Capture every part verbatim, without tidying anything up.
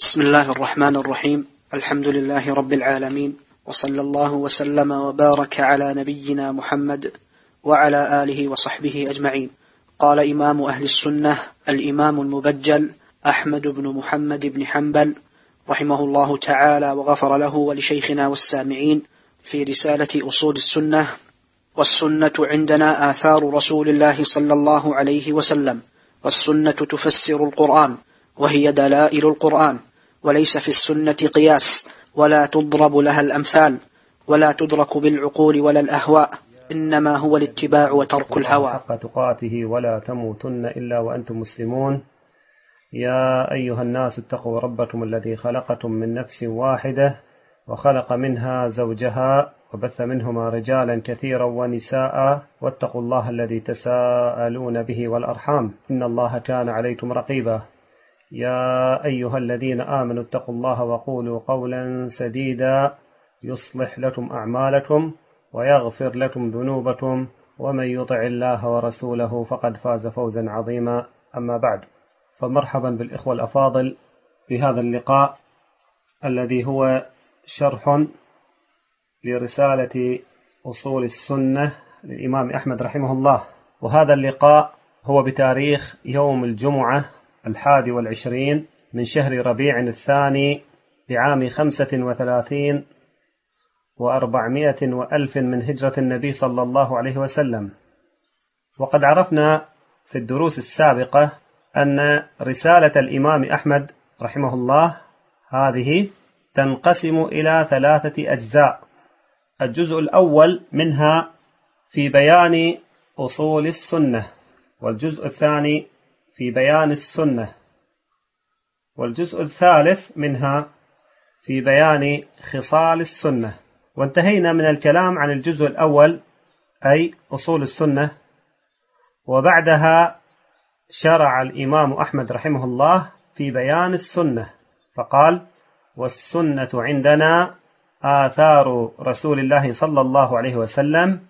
بسم الله الرحمن الرحيم. الحمد لله رب العالمين، وصلى الله وسلم وبارك على نبينا محمد وعلى آله وصحبه أجمعين. قال إمام أهل السنة الإمام المبجل أحمد بن محمد بن حنبل رحمه الله تعالى وغفر له ولشيخنا والسامعين في رسالة أصول السنة: والسنة عندنا آثار رسول الله صلى الله عليه وسلم، والسنة تفسر القرآن وهي دلائل القرآن، وليس في السنة قياس، ولا تضرب لها الأمثال، ولا تدرك بالعقول ولا الأهواء، إنما هو الاتباع وترك الهوى. حق تقاته ولا تموتن إلا وأنتم مسلمون. يا أيها الناس اتقوا ربكم الذي خلقكم من نفس واحدة وخلق منها زوجها وبث منهما رجالا كثيرا ونساء، واتقوا الله الذي تساءلون به والأرحام، إن الله كان عليكم رقيبا. يا أيها الذين آمنوا اتقوا الله وقولوا قولا سديدا يصلح لكم أعمالكم ويغفر لكم ذنوبكم، ومن يطع الله ورسوله فقد فاز فوزا عظيما. أما بعد، فمرحبا بالإخوة الأفاضل بهذا اللقاء الذي هو شرح لرسالة أصول السنة للإمام أحمد رحمه الله. وهذا اللقاء هو بتاريخ يوم الجمعة الحادي والعشرين من شهر ربيع الثاني لعام خمسة وثلاثين وأربعمائة وألف من هجرة النبي صلى الله عليه وسلم. وقد عرفنا في الدروس السابقة أن رسالة الإمام أحمد رحمه الله هذه تنقسم إلى ثلاثة أجزاء. الجزء الأول منها في بيان أصول السنة، والجزء الثاني في بيان السنة، والجزء الثالث منها في بيان خصال السنة. وانتهينا من الكلام عن الجزء الأول أي أصول السنة، وبعدها شرع الإمام أحمد رحمه الله في بيان السنة فقال: والسنة عندنا آثار رسول الله صلى الله عليه وسلم،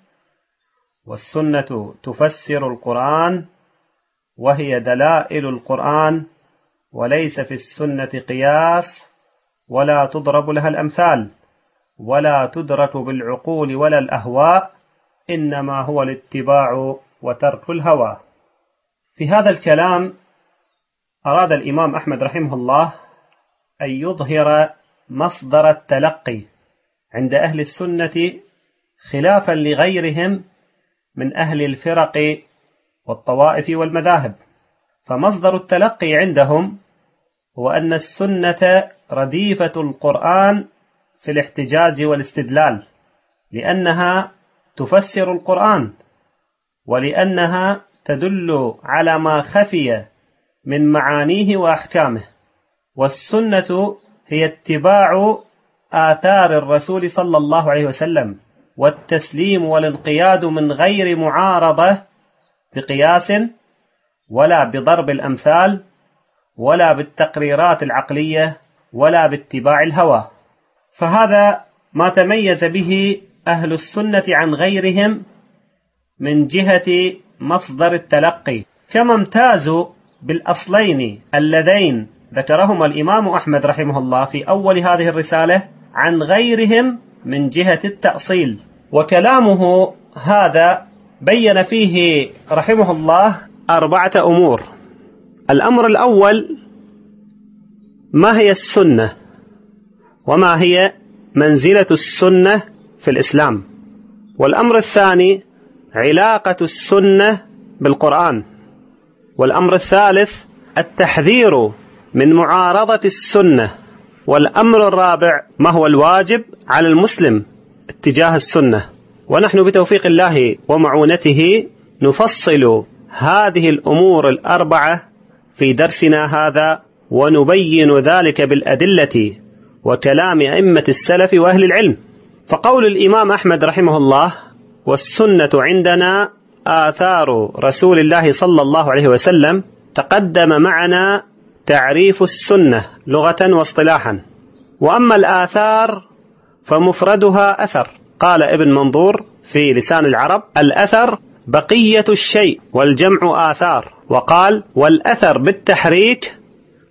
والسنة تفسر القرآن وهي دلائل القرآن، وليس في السنة قياس، ولا تضرب لها الأمثال، ولا تدرك بالعقول ولا الأهواء، إنما هو الاتباع وترك الهوى. في هذا الكلام أراد الإمام أحمد رحمه الله أن يظهر مصدر التلقي عند أهل السنة خلافا لغيرهم من أهل الفرق والطوائف والمذاهب. فمصدر التلقي عندهم هو أن السنة رديفة القرآن في الاحتجاج والاستدلال، لأنها تفسر القرآن، ولأنها تدل على ما خفي من معانيه وأحكامه. والسنة هي اتباع آثار الرسول صلى الله عليه وسلم، والتسليم والانقياد من غير معارضة بقياس، ولا بضرب الأمثال، ولا بالتقريرات العقلية، ولا باتباع الهوى. فهذا ما تميز به أهل السنة عن غيرهم من جهة مصدر التلقي، كما امتازوا بالأصلين اللذين ذكرهما الإمام أحمد رحمه الله في أول هذه الرسالة عن غيرهم من جهة التأصيل. وكلامه هذا بين فيه رحمه الله أربعة أمور. الأمر الأول: ما هي السنة، وما هي منزلة السنة في الإسلام. والأمر الثاني: علاقة السنة بالقرآن. والأمر الثالث: التحذير من معارضة السنة. والأمر الرابع: ما هو الواجب على المسلم اتجاه السنة. ونحن بتوفيق الله ومعونته نفصل هذه الأمور الأربعة في درسنا هذا، ونبين ذلك بالأدلة وكلام أئمة السلف وأهل العلم. فقول الإمام أحمد رحمه الله: والسنة عندنا آثار رسول الله صلى الله عليه وسلم، تقدم معنا تعريف السنة لغة واصطلاحا. وأما الآثار فمفردها أثر. قال ابن منظور في لسان العرب: الأثر بقية الشيء، والجمع آثار. وقال: والأثر بالتحريك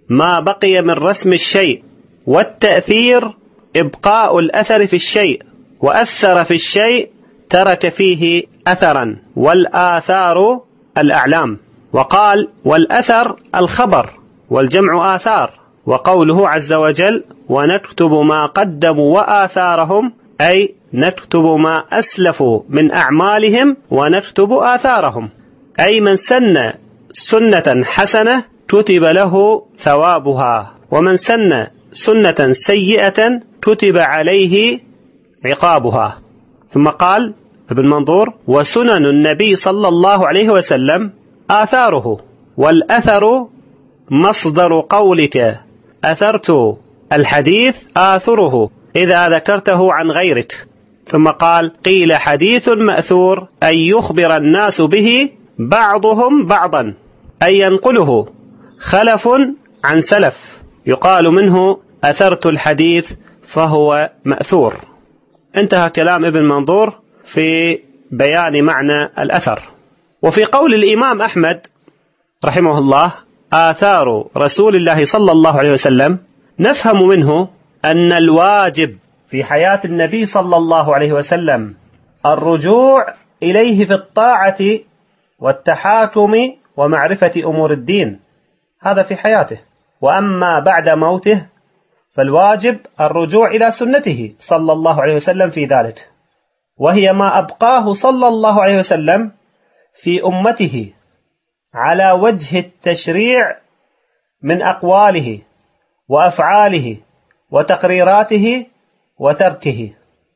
ما بقي من رسم الشيء، والتأثير إبقاء الأثر في الشيء، وأثر في الشيء ترك فيه أثرا، والآثار الأعلام. وقال والأثر الخبر، والجمع آثار. وقوله عز وجل ونكتب ما قدموا وآثارهم، أي نكتب ما أسلفوا من أعمالهم ونكتب آثارهم، أي من سن سنة حسنة كتب له ثوابها، ومن سن سنة سيئة كتب عليه عقابها. ثم قال ابن منظور وسنن النبي صلى الله عليه وسلم آثاره، والأثر مصدر قولك أثرت الحديث آثره إذا ذكرته عن غيرك. ثم قال قيل حديث مأثور أي يخبر الناس به بعضهم بعضا، أي ينقله خلف عن سلف، يقال منه أثرت الحديث فهو مأثور. انتهى كلام ابن منظور في بيان معنى الأثر. وفي قول الإمام أحمد رحمه الله آثار رسول الله صلى الله عليه وسلم، نفهم منه أن الواجب في حياة النبي صلى الله عليه وسلم الرجوع إليه في الطاعة والتحاكم ومعرفة أمور الدين، هذا في حياته. وأما بعد موته فالواجب الرجوع إلى سنته صلى الله عليه وسلم في ذلك، وهي ما أبقاه صلى الله عليه وسلم في أمته على وجه التشريع من أقواله وأفعاله وتقريراته وتركه،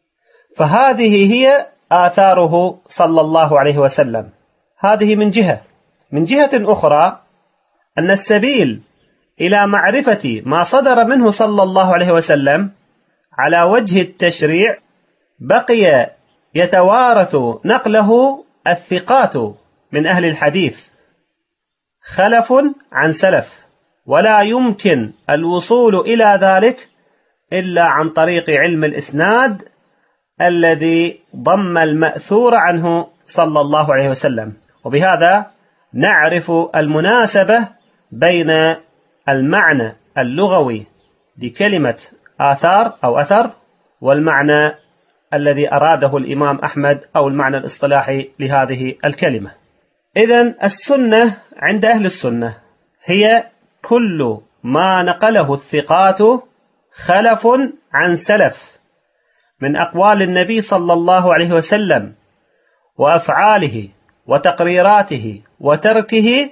فهذه هي آثاره صلى الله عليه وسلم. هذه من جهة. من جهة أخرى أن السبيل إلى معرفة ما صدر منه صلى الله عليه وسلم على وجه التشريع بقي يتوارث نقله الثقات من أهل الحديث خلف عن سلف، ولا يمكن الوصول إلى ذلك إلا عن طريق علم الإسناد الذي ضم المأثور عنه صلى الله عليه وسلم. وبهذا نعرف المناسبة بين المعنى اللغوي لكلمة آثار أو أثر والمعنى الذي أراده الإمام أحمد أو المعنى الاصطلاحي لهذه الكلمة. إذن السنة عند أهل السنة هي كل ما نقله الثقات خلف عن سلف من أقوال النبي صلى الله عليه وسلم وأفعاله وتقريراته وتركه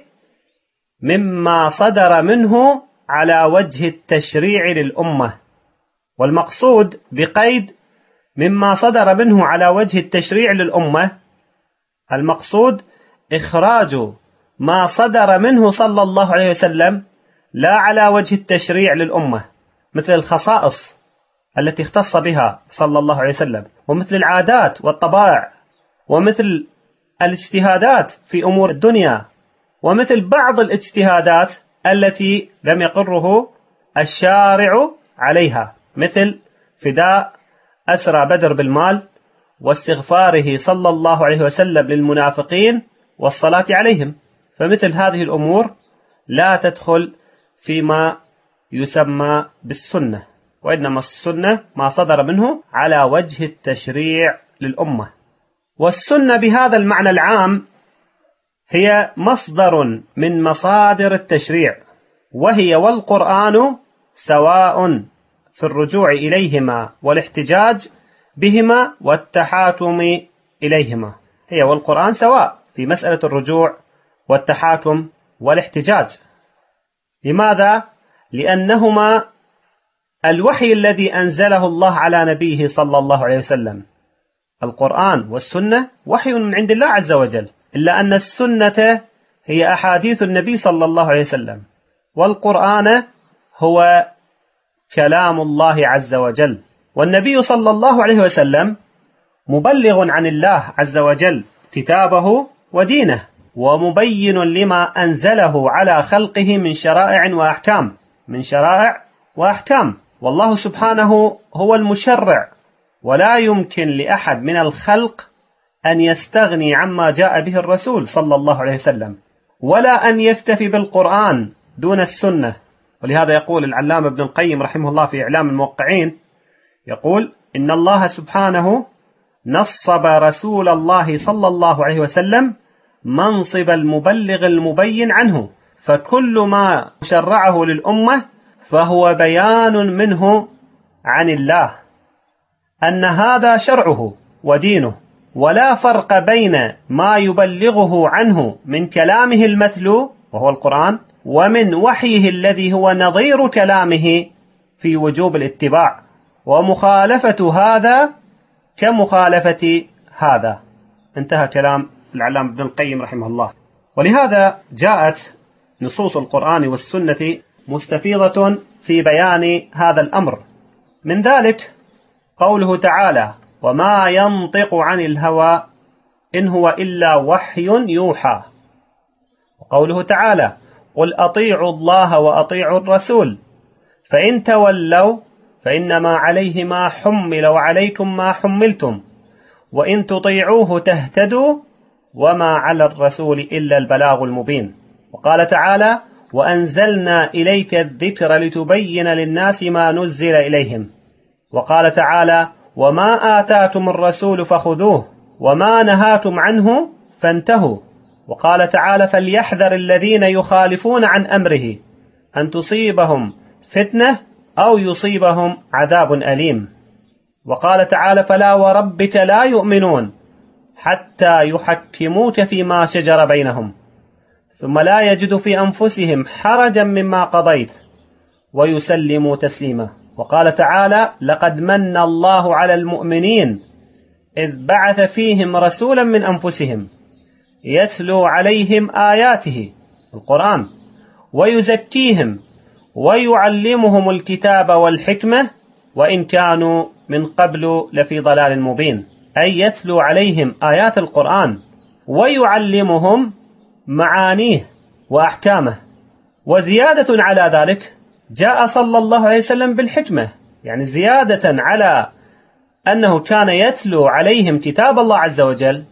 مما صدر منه على وجه التشريع للأمة. والمقصود بقيد مما صدر منه على وجه التشريع للأمة، المقصود إخراج ما صدر منه صلى الله عليه وسلم لا على وجه التشريع للأمة، مثل الخصائص التي اختص بها صلى الله عليه وسلم، ومثل العادات والطبائع، ومثل الاجتهادات في أمور الدنيا، ومثل بعض الاجتهادات التي لم يقره الشارع عليها، مثل فداء أسرى بدر بالمال، واستغفاره صلى الله عليه وسلم للمنافقين والصلاة عليهم. فمثل هذه الأمور لا تدخل فيما يسمى بالسنة، وإنما السنة ما صدر منه على وجه التشريع للأمة. والسنة بهذا المعنى العام هي مصدر من مصادر التشريع، وهي والقرآن سواء في الرجوع إليهما والاحتجاج بهما والتحاكم إليهما. هي والقرآن سواء في مسألة الرجوع والتحاكم والاحتجاج. لماذا؟ لأنهما الوحي الذي أنزله الله على نبيه صلى الله عليه وسلم. القرآن والسنة وحي من عند الله عز وجل، إلا أن السنة هي أحاديث النبي صلى الله عليه وسلم، والقرآن هو كلام الله عز وجل. والنبي صلى الله عليه وسلم مبلغ عن الله عز وجل كتابه ودينه، ومبين لما أنزله على خلقه من شرائع وأحكام من شرائع وأحكام والله سبحانه هو المشرع، ولا يمكن لأحد من الخلق أن يستغني عما جاء به الرسول صلى الله عليه وسلم، ولا أن يكتفي بالقرآن دون السنة، ولهذا يقول العلامة ابن القيم رحمه الله في إعلام الموقعين، يقول: إن الله سبحانه نصب رسول الله صلى الله عليه وسلم منصب المبلغ المبين عنه، فكل ما شرعه للأمة فهو بيان منه عن الله أن هذا شرعه ودينه، ولا فرق بين ما يبلغه عنه من كلامه المتلو وهو القرآن ومن وحيه الذي هو نظير كلامه في وجوب الاتباع، ومخالفة هذا كمخالفة هذا. انتهى كلام العلامة ابن القيم رحمه الله. ولهذا جاءت نصوص القرآن والسنة مستفيضة في بيان هذا الأمر. من ذلك قوله تعالى: وما ينطق عن الهوى إن هو إلا وحي يوحى. وقوله تعالى: قل أطيعوا الله وأطيعوا الرسول فإن تولوا فإنما عليه ما حمل وعليكم ما حملتم وإن تطيعوه تهتدوا وما على الرسول إلا البلاغ المبين. وقال تعالى: وأنزلنا إليك الذكر لتبين للناس ما نزل إليهم. وقال تعالى: وما آتاكم الرسول فخذوه وما نهاكم عنه فانتهوا. وقال تعالى: فليحذر الذين يخالفون عن أمره أن تصيبهم فتنة أو يصيبهم عذاب أليم. وقال تعالى: فلا وربك لا يؤمنون حتى يحكموك فيما شجر بينهم ثم لا يجدوا في أنفسهم حرجا مما قضيت ويسلموا تسليما. وقال تعالى: لقد من الله على المؤمنين إذ بعث فيهم رسولا من أنفسهم يتلو عليهم آياته القرآن ويزكيهم ويعلمهم الكتاب والحكمة وإن كانوا من قبل لفي ضلال مبين، أي يتلو عليهم آيات القرآن ويعلمهم معانيه وأحكامه. وزيادة على ذلك جاء صلى الله عليه وسلم بالحكمة، يعني زيادة على أنه كان يتلو عليهم كتاب الله عز وجل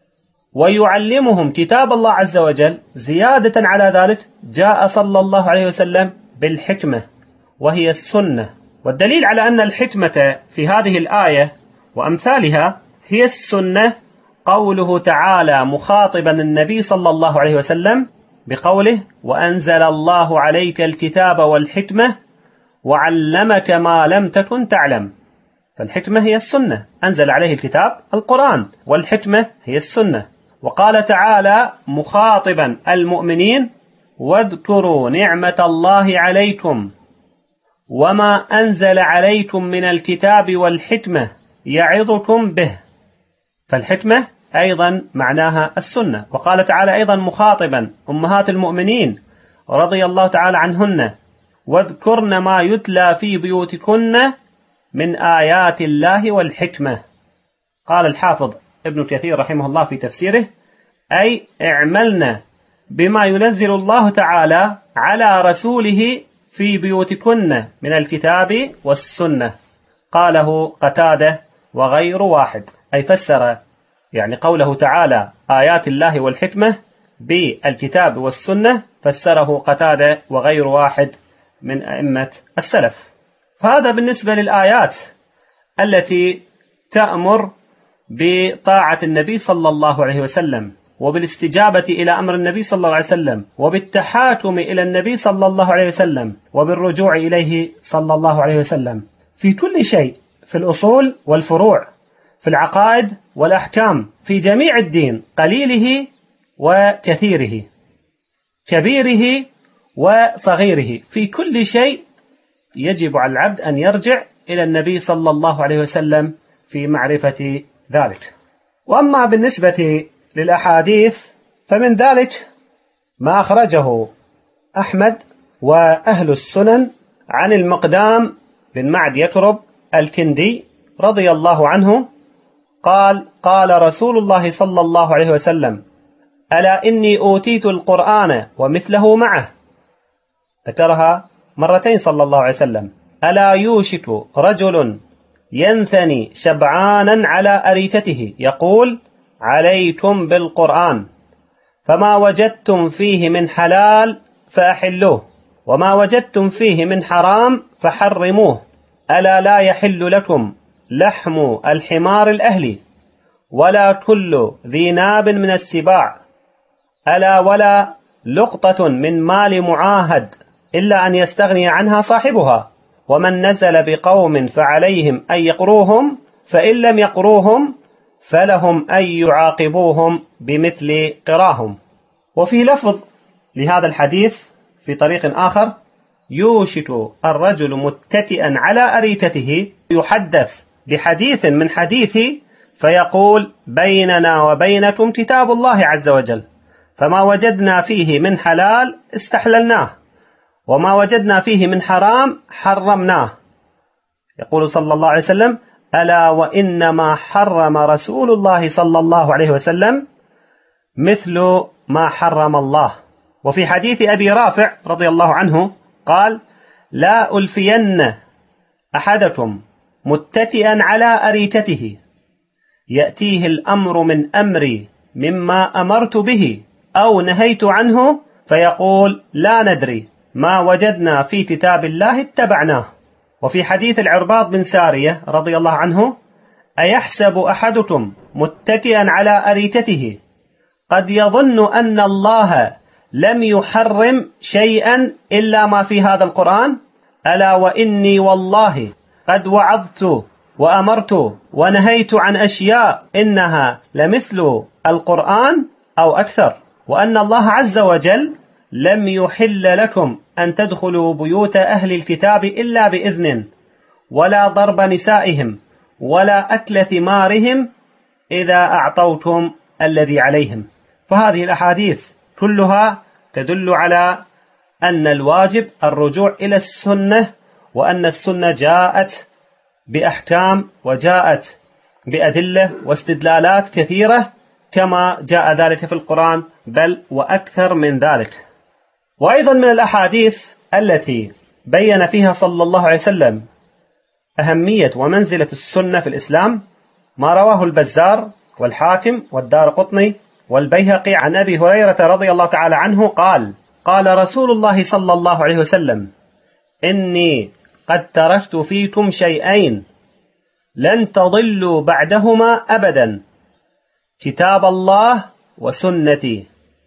ويعلمهم كتاب الله عز وجل، زيادة على ذلك جاء صلى الله عليه وسلم بالحكمة وهي السنة. والدليل على أن الحكمة في هذه الآية وأمثالها هي السنة قوله تعالى مخاطبا النبي صلى الله عليه وسلم بقوله: وأنزل الله عليك الكتاب والحكمة وعلمك ما لم تكن تعلم. فالحكمة هي السنة، أنزل عليه الكتاب القرآن، والحكمة هي السنة. وقال تعالى مخاطبا المؤمنين: واذكروا نعمة الله عليكم وما أنزل عليكم من الكتاب والحكمة يعظكم به. فالحكمة أيضا معناها السنة. وقال تعالى أيضا مخاطبا أمهات المؤمنين رضي الله تعالى عنهن: واذكرن ما يتلى في بيوتكن من آيات الله والحكمة. قال الحافظ ابن كثير رحمه الله في تفسيره: أي اعملنا بما ينزل الله تعالى على رسوله في بيوتكن من الكتاب والسنة. قاله قتادة وغير واحد، أي فسر يعني قوله تعالى آيات الله والحكمة بالكتاب والسنة، فسره قتادة وغير واحد من أئمة السلف. فهذا بالنسبة للآيات التي تأمر بطاعة النبي صلى الله عليه وسلم وبالاستجابة إلى أمر النبي صلى الله عليه وسلم وبالتحاكم إلى النبي صلى الله عليه وسلم وبالرجوع إليه صلى الله عليه وسلم في كل شيء، في الأصول والفروع، في العقائد والأحكام، في جميع الدين، قليله وكثيره، كبيره وصغيره، في كل شيء يجب على العبد أن يرجع إلى النبي صلى الله عليه وسلم في معرفة ذلك. وأما بالنسبة للأحاديث فمن ذلك ما أخرجه أحمد وأهل السنن عن المقدام بن معد يكرب الكندي رضي الله عنه قال: قال رسول الله صلى الله عليه وسلم: ألا إني أوتيت القرآن ومثله معه. ذكرها مرتين صلى الله عليه وسلم: ألا يوشك رجل ينثني شبعانا على أريكته يقول: عليكم بالقرآن فما وجدتم فيه من حلال فأحلوه وما وجدتم فيه من حرام فحرموه، ألا لا يحل لكم لحم الحمار الأهلي ولا كل ذي ناب من السباع، ألا ولا لقطة من مال معاهد إلا أن يستغني عنها صاحبها، ومن نزل بقوم فعليهم أن يقروهم، فإن لم يقروهم فلهم أن يعاقبوهم بمثل قراهم. وفي لفظ لهذا الحديث في طريق آخر: يوشك الرجل متكئا على أريكته يحدث بحديث من حديثي فيقول: بيننا وبينكم كتاب الله عز وجل، فما وجدنا فيه من حلال استحللناه، وما وجدنا فيه من حرام حرمناه. يقول صلى الله عليه وسلم: ألا وإنما حرم رسول الله صلى الله عليه وسلم مثل ما حرم الله. وفي حديث أبي رافع رضي الله عنه قال: لا ألفين أحدكم متكئا على أريكته يأتيه الأمر من أمري مما أمرت به أو نهيت عنه فيقول: لا ندري، ما وجدنا في كتاب الله اتبعناه. وفي حديث العرباض بن سارية رضي الله عنه: أيحسب أحدكم متكئا على أريكته قد يظن أن الله لم يحرم شيئا إلا ما في هذا القرآن، ألا وإني والله قد وعظت وأمرت ونهيت عن أشياء إنها لمثل القرآن أو أكثر، وأن الله عز وجل لم يحل لكم أن تدخلوا بيوت أهل الكتاب إلا بإذن، ولا ضرب نسائهم، ولا أكل ثمارهم إذا أعطوتم الذي عليهم. فهذه الأحاديث كلها تدل على أن الواجب الرجوع إلى السنة، وأن السنة جاءت بأحكام وجاءت بأدلة واستدلالات كثيرة كما جاء ذلك في القرآن، بل وأكثر من ذلك. وأيضا من الأحاديث التي بين فيها صلى الله عليه وسلم أهمية ومنزلة السنة في الإسلام ما رواه البزار والحاكم والدارقطني والبيهقي عن أبي هريرة رضي الله تعالى عنه قال: قال رسول الله صلى الله عليه وسلم: إني قد تركت فيكم شيئين لن تضلوا بعدهما أبدا، كتاب الله وسنتي،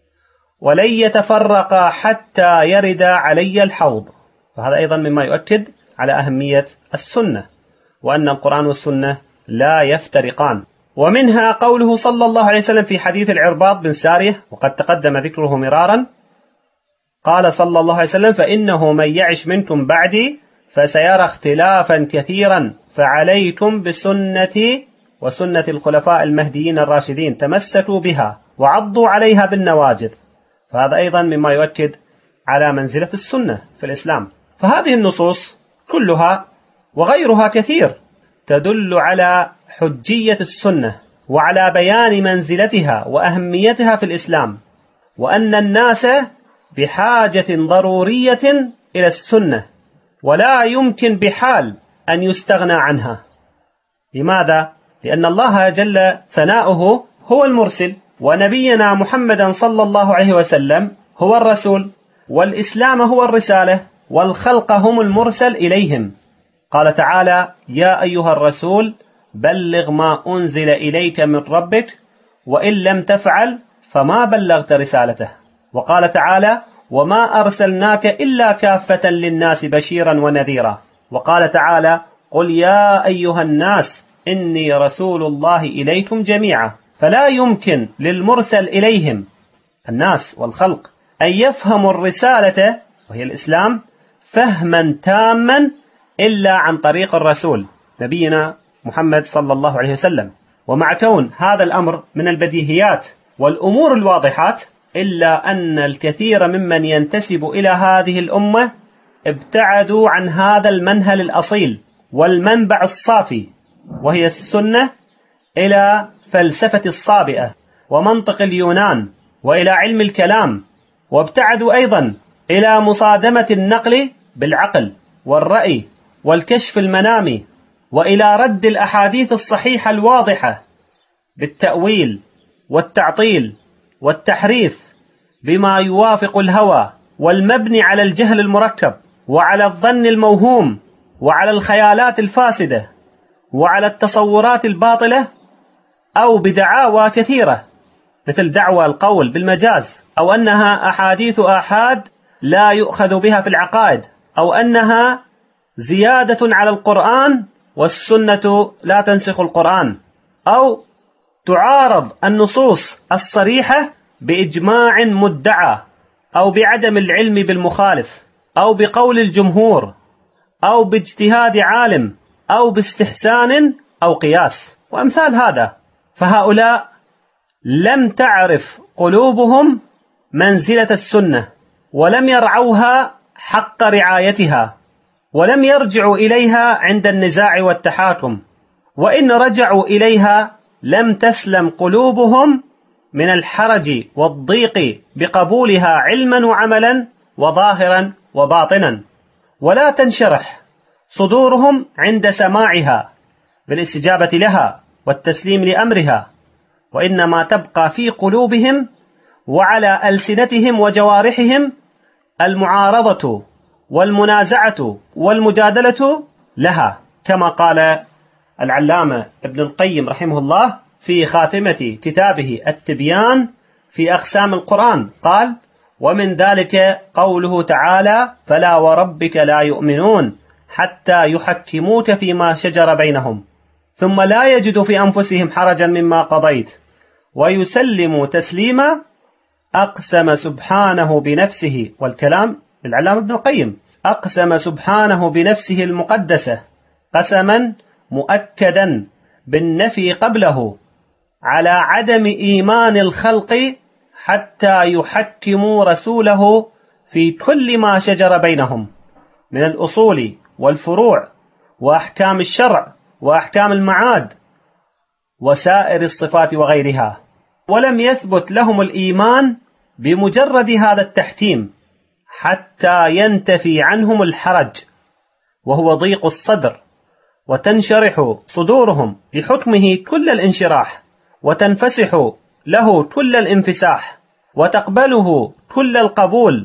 ولن يتفرقا حتى يرد علي الحوض. فهذا أيضا مما يؤكد على أهمية السنة، وأن القرآن والسنة لا يفترقان. ومنها قوله صلى الله عليه وسلم في حديث العرباض بن سارية وقد تقدم ذكره مرارا، قال صلى الله عليه وسلم: فإنه من يعش منكم بعدي فسيرى اختلافا كثيرا، فعليكم بسنتي وسنة الخلفاء المهديين الراشدين، تمسكوا بها وعضوا عليها بالنواجذ. فهذا أيضا مما يؤكد على منزلة السنة في الإسلام. فهذه النصوص كلها وغيرها كثير تدل على حجية السنة وعلى بيان منزلتها وأهميتها في الإسلام، وأن الناس بحاجة ضرورية إلى السنة ولا يمكن بحال أن يستغنى عنها. لماذا؟ لأن الله جل ثناؤه هو المرسل، ونبينا محمدا صلى الله عليه وسلم هو الرسول، والإسلام هو الرسالة، والخلق هم المرسل إليهم. قال تعالى: يا أيها الرسول بلغ ما أنزل إليك من ربك وإن لم تفعل فما بلغت رسالته. وقال تعالى: وما أرسلناك إلا كافة للناس بشيرا ونذيرا. وقال تعالى: قل يا أيها الناس إني رسول الله إليكم جميعا. فلا يمكن للمرسل إليهم الناس والخلق أن يفهموا الرسالة وهي الإسلام فهما تاما إلا عن طريق الرسول نبينا محمد صلى الله عليه وسلم. ومع كون هذا الأمر من البديهيات والأمور الواضحات، إلا أن الكثير ممن ينتسب إلى هذه الأمة ابتعدوا عن هذا المنهل الأصيل والمنبع الصافي وهي السنة، إلى فلسفة الصابئة ومنطق اليونان وإلى علم الكلام، وابتعدوا أيضا إلى مصادمة النقل بالعقل والرأي والكشف المنامي، وإلى رد الأحاديث الصحيحة الواضحة بالتأويل والتعطيل والتحريف بما يوافق الهوى والمبني على الجهل المركب، وعلى الظن الموهوم، وعلى الخيالات الفاسدة، وعلى التصورات الباطلة، أو بدعاوى كثيرة مثل دعوى القول بالمجاز، أو أنها أحاديث آحاد لا يؤخذ بها في العقائد، أو أنها زيادة على القرآن والسنة لا تنسخ القرآن، أو تعارض النصوص الصريحة بإجماع مدعى، أو بعدم العلم بالمخالف، أو بقول الجمهور، أو باجتهاد عالم، أو باستحسان أو قياس، وأمثال هذا. فهؤلاء لم تعرف قلوبهم منزلة السنة، ولم يرعوها حق رعايتها، ولم يرجعوا إليها عند النزاع والتحاكم، وإن رجعوا إليها لم تسلم قلوبهم من الحرج والضيق بقبولها علما وعملا وظاهرا وباطنا، ولا تنشرح صدورهم عند سماعها بالاستجابة لها والتسليم لأمرها، وإنما تبقى في قلوبهم وعلى ألسنتهم وجوارحهم المعارضة والمنازعة والمجادلة لها، كما قال العلامة ابن القيم رحمه الله في خاتمة كتابه التبيان في أقسام القرآن، قال: ومن ذلك قوله تعالى: فلا وربك لا يؤمنون حتى يحكموك فيما شجر بينهم ثم لا يجدوا في أنفسهم حرجا مما قضيت ويسلموا تسليما. أقسم سبحانه بنفسه، والكلام للعلامة ابن القيم، أقسم سبحانه بنفسه المقدسة قسما مؤكدا بالنفي قبله على عدم إيمان الخلق حتى يحكموا رسوله في كل ما شجر بينهم من الأصول والفروع وأحكام الشرع وأحكام المعاد وسائر الصفات وغيرها، ولم يثبت لهم الإيمان بمجرد هذا التحكيم حتى ينتفي عنهم الحرج وهو ضيق الصدر، وتنشرح صدورهم لحكمه كل الانشراح، وتنفسح له كل الانفساح، وتقبله كل القبول.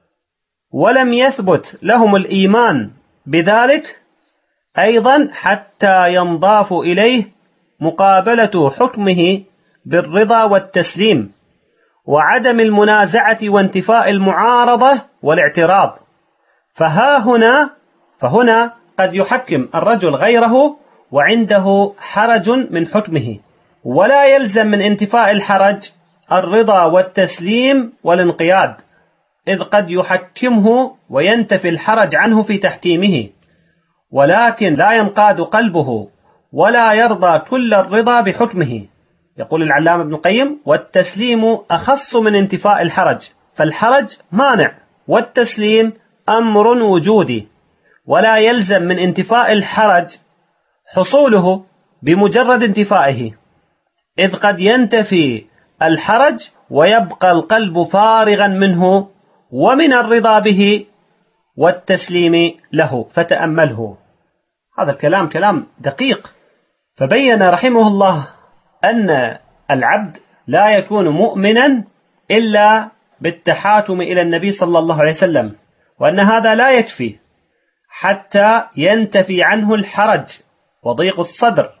ولم يثبت لهم الإيمان بذلك أيضا حتى ينضاف إليه مقابلة حكمه بالرضا والتسليم، وعدم المنازعة وانتفاء المعارضة والاعتراض. فها هنا فهنا قد يحكم الرجل غيره وعنده حرج من حكمه، ولا يلزم من انتفاء الحرج الرضا والتسليم والانقياد، إذ قد يحكمه وينتفي الحرج عنه في تحكيمه، ولكن لا ينقاد قلبه ولا يرضى كل الرضا بحكمه. يقول العلامة ابن القيم: والتسليم أخص من انتفاء الحرج، فالحرج مانع والتسليم أمر وجودي، ولا يلزم من انتفاء الحرج حصوله بمجرد انتفائه، إذ قد ينتفي الحرج ويبقى القلب فارغا منه ومن الرضا به والتسليم له. فتأمله، هذا الكلام كلام دقيق. فبين رحمه الله أن العبد لا يكون مؤمنا إلا بالتحاكم إلى النبي صلى الله عليه وسلم، وأن هذا لا يكفي حتى ينتفي عنه الحرج وضيق الصدر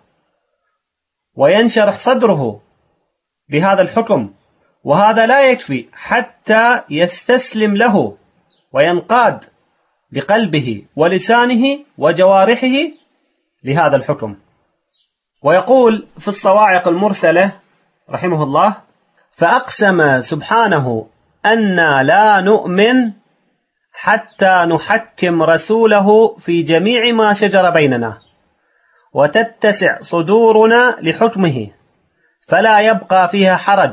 وينشرح صدره بهذا الحكم، وهذا لا يكفي حتى يستسلم له وينقاد بقلبه ولسانه وجوارحه لهذا الحكم. ويقول في الصواعق المرسلة رحمه الله: فأقسم سبحانه أن لا نؤمن حتى نحكم رسوله في جميع ما شجر بيننا وتتسع صدورنا لحكمه فلا يبقى فيها حرج،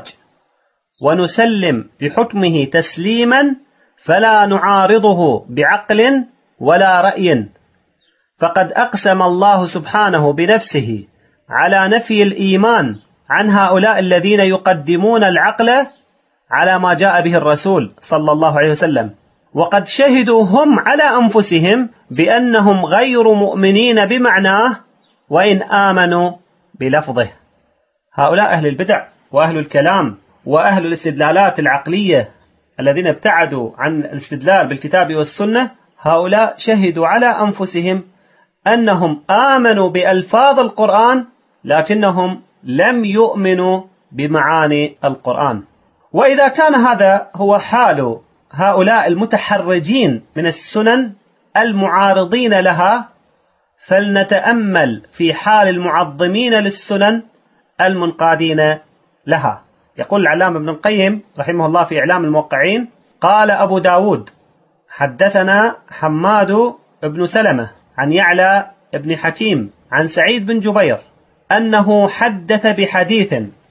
ونسلم لحكمه تسليما فلا نعارضه بعقل ولا رأي. فقد أقسم الله سبحانه بنفسه على نفي الإيمان عن هؤلاء الذين يقدمون العقل على ما جاء به الرسول صلى الله عليه وسلم، وقد شهدوا هم على أنفسهم بأنهم غير مؤمنين بمعناه وإن آمنوا بلفظه. هؤلاء أهل البدع وأهل الكلام وأهل الاستدلالات العقلية الذين ابتعدوا عن الاستدلال بالكتاب والسنة، هؤلاء شهدوا على أنفسهم أنهم آمنوا بألفاظ القرآن لكنهم لم يؤمنوا بمعاني القرآن. وإذا كان هذا هو حال هؤلاء المتحرجين من السنن المعارضين لها، فلنتأمل في حال المعظمين للسنن المنقادين لها. يقول العلامة ابن القيم رحمه الله في إعلام الموقعين: قال أبو داود حدثنا حماد بن سلمة عن يعلى بن حكيم عن سعيد بن جبير أنه حدث بحديث.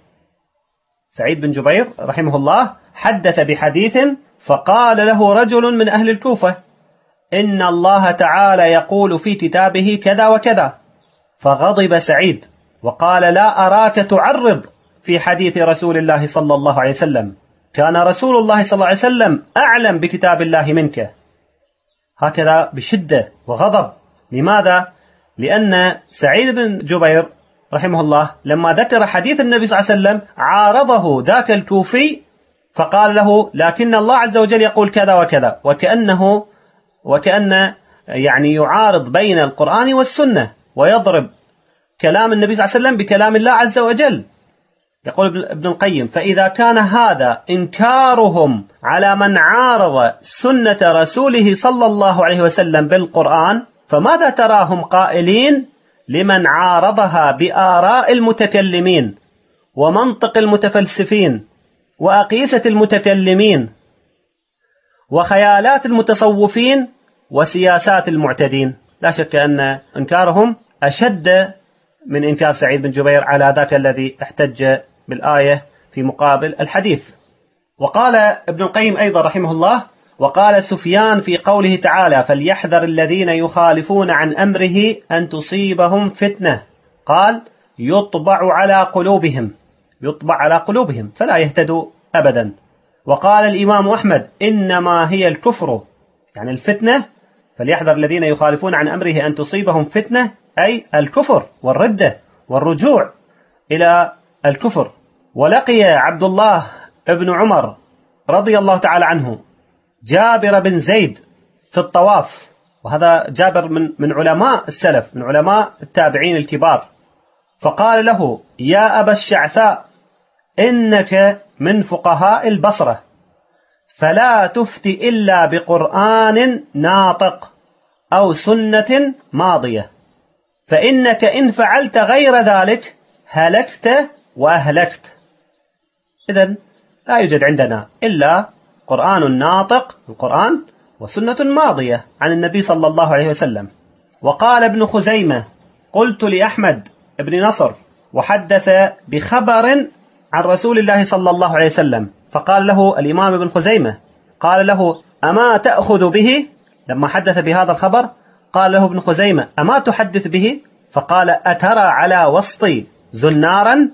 سعيد بن جبير رحمه الله حدث بحديث فقال له رجل من أهل الكوفة: إن الله تعالى يقول في كتابه كذا وكذا. فغضب سعيد وقال: لا أراك تعرض في حديث رسول الله صلى الله عليه وسلم، كان رسول الله صلى الله عليه وسلم أعلم بكتاب الله منك. هكذا بشدة وغضب. لماذا؟ لأن سعيد بن جبير رحمه الله لما ذكر حديث النبي صلى الله عليه وسلم عارضه ذاك الكوفي فقال له: لكن الله عز وجل يقول كذا وكذا، وكأنه وكأن يعني يعارض بين القرآن والسنة ويضرب كلام النبي صلى الله عليه وسلم بكلام الله عز وجل. يقول ابن القيم: فإذا كان هذا إنكارهم على من عارض سنة رسوله صلى الله عليه وسلم بالقرآن، فماذا تراهم قائلين لمن عارضها بآراء المتكلمين ومنطق المتفلسفين وأقيسة المتكلمين وخيالات المتصوفين وسياسات المعتدين؟ لا شك أن إنكارهم أشد من إنكار سعيد بن جبير على ذاك الذي احتج بالآية في مقابل الحديث. وقال ابن القيم أيضا رحمه الله: وقال سفيان في قوله تعالى: فليحذر الذين يخالفون عن أمره أن تصيبهم فتنة، قال: يطبع على قلوبهم، يطبع على قلوبهم فلا يهتدوا أبدا. وقال الإمام أحمد: إنما هي الكفر، يعني الفتنة، فليحذر الذين يخالفون عن أمره أن تصيبهم فتنة، أي الكفر والردة والرجوع إلى الكفر. ولقي عبد الله ابن عمر رضي الله تعالى عنه جابر بن زيد في الطواف، وهذا جابر من من علماء السلف، من علماء التابعين الكبار، فقال له: يا أبا الشعثاء، إنك من فقهاء البصرة، فلا تفتي إلا بقرآن ناطق أو سنة ماضية، فإنك إن فعلت غير ذلك هلكت وأهلكت. إذن لا يوجد عندنا إلا قرآن ناطق، القرآن، وسنة ماضية عن النبي صلى الله عليه وسلم. وقال ابن خزيمة: قلت لأحمد بن نصر وحدث بخبر عن رسول الله صلى الله عليه وسلم، فقال له الإمام ابن خزيمة، قال له: أما تأخذ به؟ لما حدث بهذا الخبر قال له ابن خزيمة: أما تحدث به؟ فقال: أترى على وسطي زنارا؟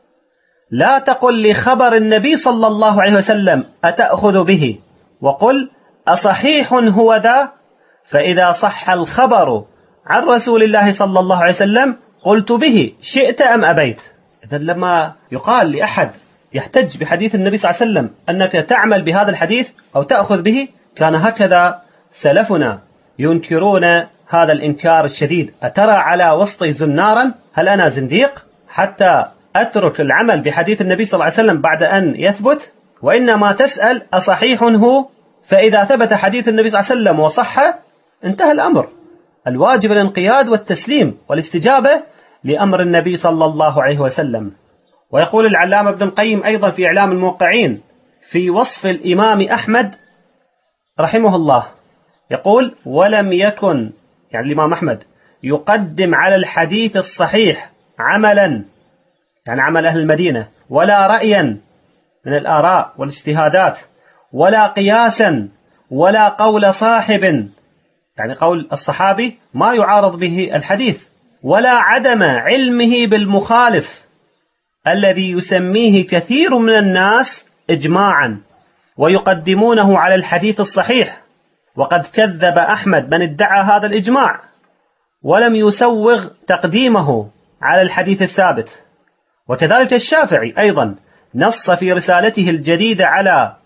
لا تقل لخبر النبي صلى الله عليه وسلم أتأخذ به، وقل أصحيح هو ذا؟ فإذا صح الخبر عن رسول الله صلى الله عليه وسلم قلت به شئت أم أبيت. إذن لما يقال لأحد يحتج بحديث النبي صلى الله عليه وسلم أنك تعمل بهذا الحديث أو تأخذ به، كان هكذا سلفنا ينكرون هذا الإنكار الشديد: أترى على وسطي زنارا؟ هل أنا زنديق حتى أترك العمل بحديث النبي صلى الله عليه وسلم بعد أن يثبت؟ وإنما تسأل أصحيح هو؟ فإذا ثبت حديث النبي صلى الله عليه وسلم وصح انتهى الأمر. الواجب الانقياد والتسليم والاستجابة لأمر النبي صلى الله عليه وسلم. ويقول العلامة ابن القيم أيضا في إعلام الموقعين في وصف الإمام أحمد رحمه الله، يقول: ولم يكن، يعني الإمام أحمد، يقدم على الحديث الصحيح عملا، يعني عمل أهل المدينة، ولا رأيا من الآراء والاجتهادات، ولا قياسا، ولا قول صاحب، يعني قول الصحابي ما يعارض به الحديث، ولا عدم علمه بالمخالف الذي يسميه كثير من الناس إجماعا ويقدمونه على الحديث الصحيح. وقد كذب أحمد من ادعى هذا الإجماع ولم يسوغ تقديمه على الحديث الثابت. وكذلك الشافعي أيضا نص في رسالته الجديدة على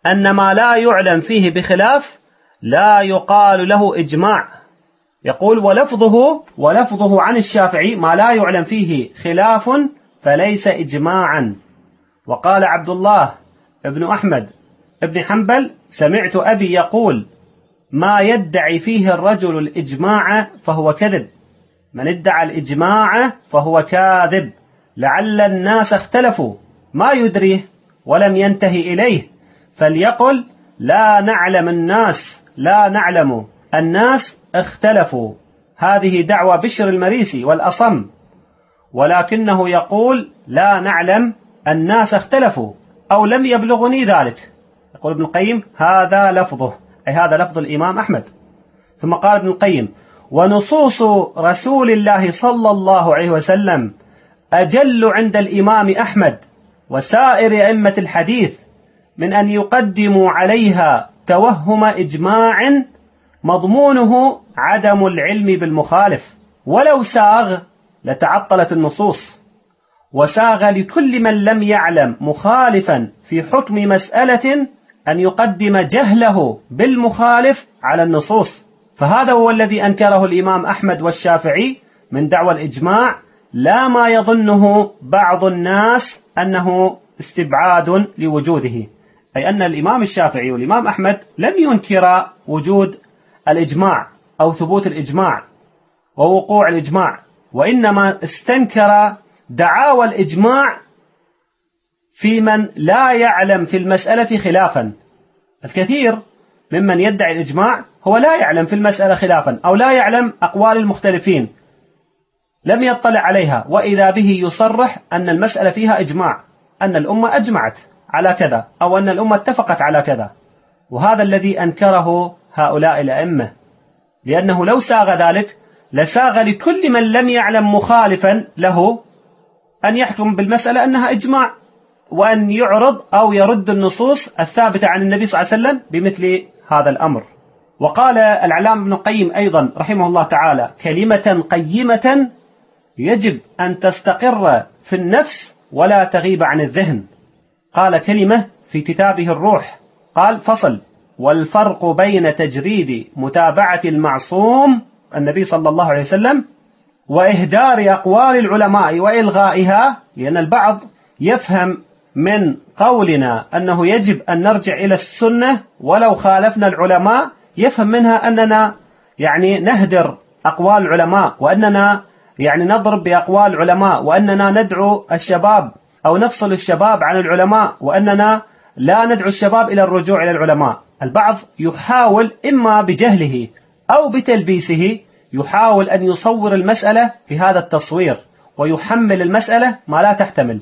أن ما لا يعلم فيه بخلاف لا يقال له إجماع. يقول ولفظه ولفظه عن الشافعي ما لا يعلم فيه خلاف فليس إجماعا. وقال عبد الله ابن أحمد ابن حنبل سمعت أبي يقول ما يدعي فيه الرجل الإجماع فهو كذب، من ادعى الإجماع فهو كاذب، لعل الناس اختلفوا ما يدريه ولم ينتهي إليه فليقل لا نعلم الناس لا نعلم الناس اختلفوا. هذه دعوى بشر المريسي والأصم، ولكنه يقول لا نعلم الناس اختلفوا أو لم يبلغني ذلك. يقول ابن القيم هذا لفظه، أي هذا لفظ الإمام أحمد. ثم قال ابن القيم ونصوص رسول الله صلى الله عليه وسلم أجل عند الإمام أحمد وسائر أئمة الحديث من أن يقدموا عليها توهم إجماع مضمونه عدم العلم بالمخالف، ولو ساغ لتعطلت النصوص، وساغ لكل من لم يعلم مخالفا في حكم مسألة أن يقدم جهله بالمخالف على النصوص. فهذا هو الذي أنكره الإمام أحمد والشافعي من دعوى الإجماع، لا ما يظنه بعض الناس أنه استبعاد لوجوده، أي أن الإمام الشافعي والإمام أحمد لم ينكر وجود الإجماع أو ثبوت الإجماع ووقوع الإجماع، وإنما استنكر دعاوى الإجماع في من لا يعلم في المسألة خلافا. الكثير ممن يدعي الإجماع هو لا يعلم في المسألة خلافا أو لا يعلم أقوال المختلفين، لم يطلع عليها، وإذا به يصرح أن المسألة فيها إجماع، أن الأمة أجمعت على كذا أو أن الأمة اتفقت على كذا. وهذا الذي أنكره هؤلاء الأئمة، لأنه لو ساغ ذلك لساغ لكل من لم يعلم مخالفا له أن يحكم بالمسألة أنها إجماع، وأن يعرض أو يرد النصوص الثابتة عن النبي صلى الله عليه وسلم بمثل هذا الأمر. وقال العلامة ابن القيم أيضا رحمه الله تعالى كلمة قيمة يجب أن تستقر في النفس ولا تغيب عن الذهن. قال كلمة في كتابه الروح، قال فصل: والفرق بين تجريد متابعة المعصوم النبي صلى الله عليه وسلم وإهدار أقوال العلماء وإلغائها، لأن البعض يفهم من قولنا أنه يجب أن نرجع إلى السنة ولو خالفنا العلماء، يفهم منها أننا يعني نهدر أقوال العلماء، وأننا يعني نضرب بأقوال العلماء، وأننا ندعو الشباب أو نفصل الشباب عن العلماء، وأننا لا ندعو الشباب إلى الرجوع إلى العلماء. البعض يحاول إما بجهله أو بتلبيسه يحاول أن يصور المسألة في هذا التصوير ويحمل المسألة ما لا تحتمل.